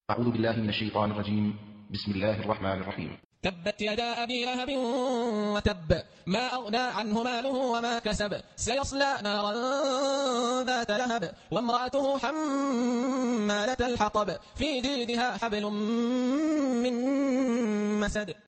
أعوذ بالله من الشيطان الرجيم. بسم الله الرحمن الرحيم. تبت يدا أبي لهب وتب ما أغنى عنه ماله وما كسب سيصلى نارا ذات لهب وامرأته حمالة الحطب في جيدها حبل من مسد